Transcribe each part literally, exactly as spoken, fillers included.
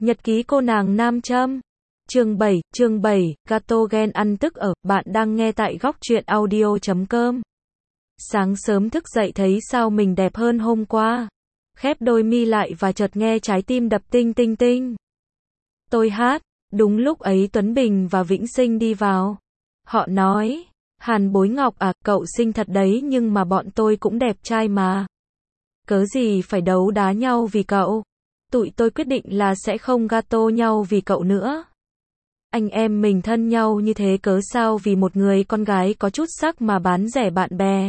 Nhật ký cô nàng nam châm. Chương bảy, chương bảy, gato ghen ăn tức ở, bạn đang nghe tại góc truyện audio chấm com. Sáng sớm thức dậy thấy sao mình đẹp hơn hôm qua. Khép đôi mi lại và chợt nghe trái tim đập tinh tinh tinh. Tôi hát, đúng lúc ấy Tuấn Bình và Vĩnh Sinh đi vào. Họ nói, Hàn Bối Ngọc à, cậu xinh thật đấy nhưng mà bọn tôi cũng đẹp trai mà. Cớ gì phải đấu đá nhau vì cậu. Tụi tôi quyết định là sẽ không gato nhau vì cậu nữa. Anh em mình thân nhau như thế cớ sao vì một người con gái có chút sắc mà bán rẻ bạn bè.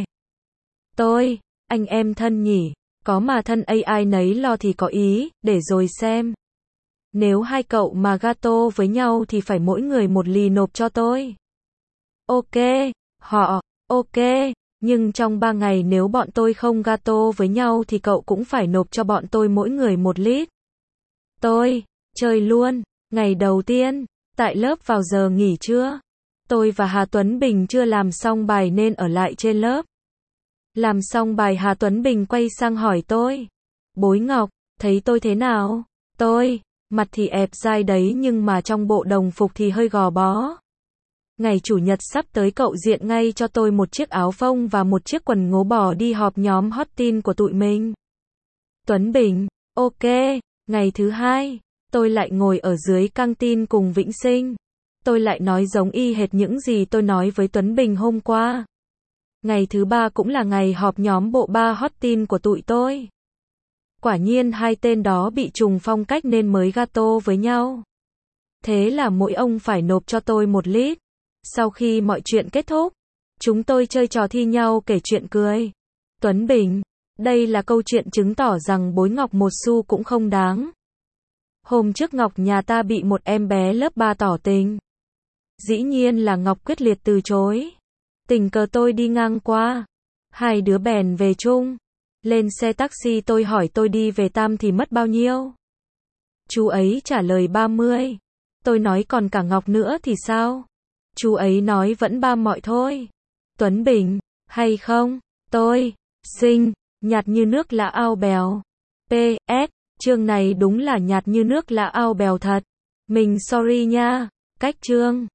Tôi, anh em thân nhỉ, có mà thân ấy ai nấy lo thì có ý, để rồi xem. Nếu hai cậu mà gato với nhau thì phải mỗi người một lì nộp cho tôi. Ok, họ, ok, nhưng trong ba ngày nếu bọn tôi không gato với nhau thì cậu cũng phải nộp cho bọn tôi mỗi người một lít. Tôi, chơi luôn, ngày đầu tiên, tại lớp vào giờ nghỉ trưa. Tôi và Hà Tuấn Bình chưa làm xong bài nên ở lại trên lớp. Làm xong bài Hà Tuấn Bình quay sang hỏi tôi. Bối Ngọc, thấy tôi thế nào? Tôi, mặt thì ẹp dai đấy nhưng mà trong bộ đồng phục thì hơi gò bó. Ngày Chủ nhật sắp tới cậu diện ngay cho tôi một chiếc áo phông và một chiếc quần ngố bò đi họp nhóm hot teen của tụi mình. Tuấn Bình, ok. Ngày thứ hai, tôi lại ngồi ở dưới căng tin cùng Vĩnh Sinh. Tôi lại nói giống y hệt những gì tôi nói với Tuấn Bình hôm qua. Ngày thứ ba cũng là ngày họp nhóm bộ ba hot teen của tụi tôi. Quả nhiên hai tên đó bị trùng phong cách nên mới gato với nhau. Thế là mỗi ông phải nộp cho tôi một lít. Sau khi mọi chuyện kết thúc, chúng tôi chơi trò thi nhau kể chuyện cười. Tuấn Bình, đây là câu chuyện chứng tỏ rằng Bối Ngọc một xu cũng không đáng. Hôm trước Ngọc nhà ta bị một em bé lớp ba tỏ tình. Dĩ nhiên là Ngọc quyết liệt từ chối. Tình cờ tôi đi ngang qua. Hai đứa bèn về chung. Lên xe taxi tôi hỏi tôi đi về Tam thì mất bao nhiêu? Chú ấy trả lời ba mươi. Tôi nói còn cả Ngọc nữa thì sao? Chú ấy nói vẫn ba mọi thôi. Tuấn Bình, hay không? Tôi, xinh, nhạt như nước lã ao bèo. pê ét, chương này đúng là nhạt như nước lã ao bèo thật. Mình sorry nha. Cách chương.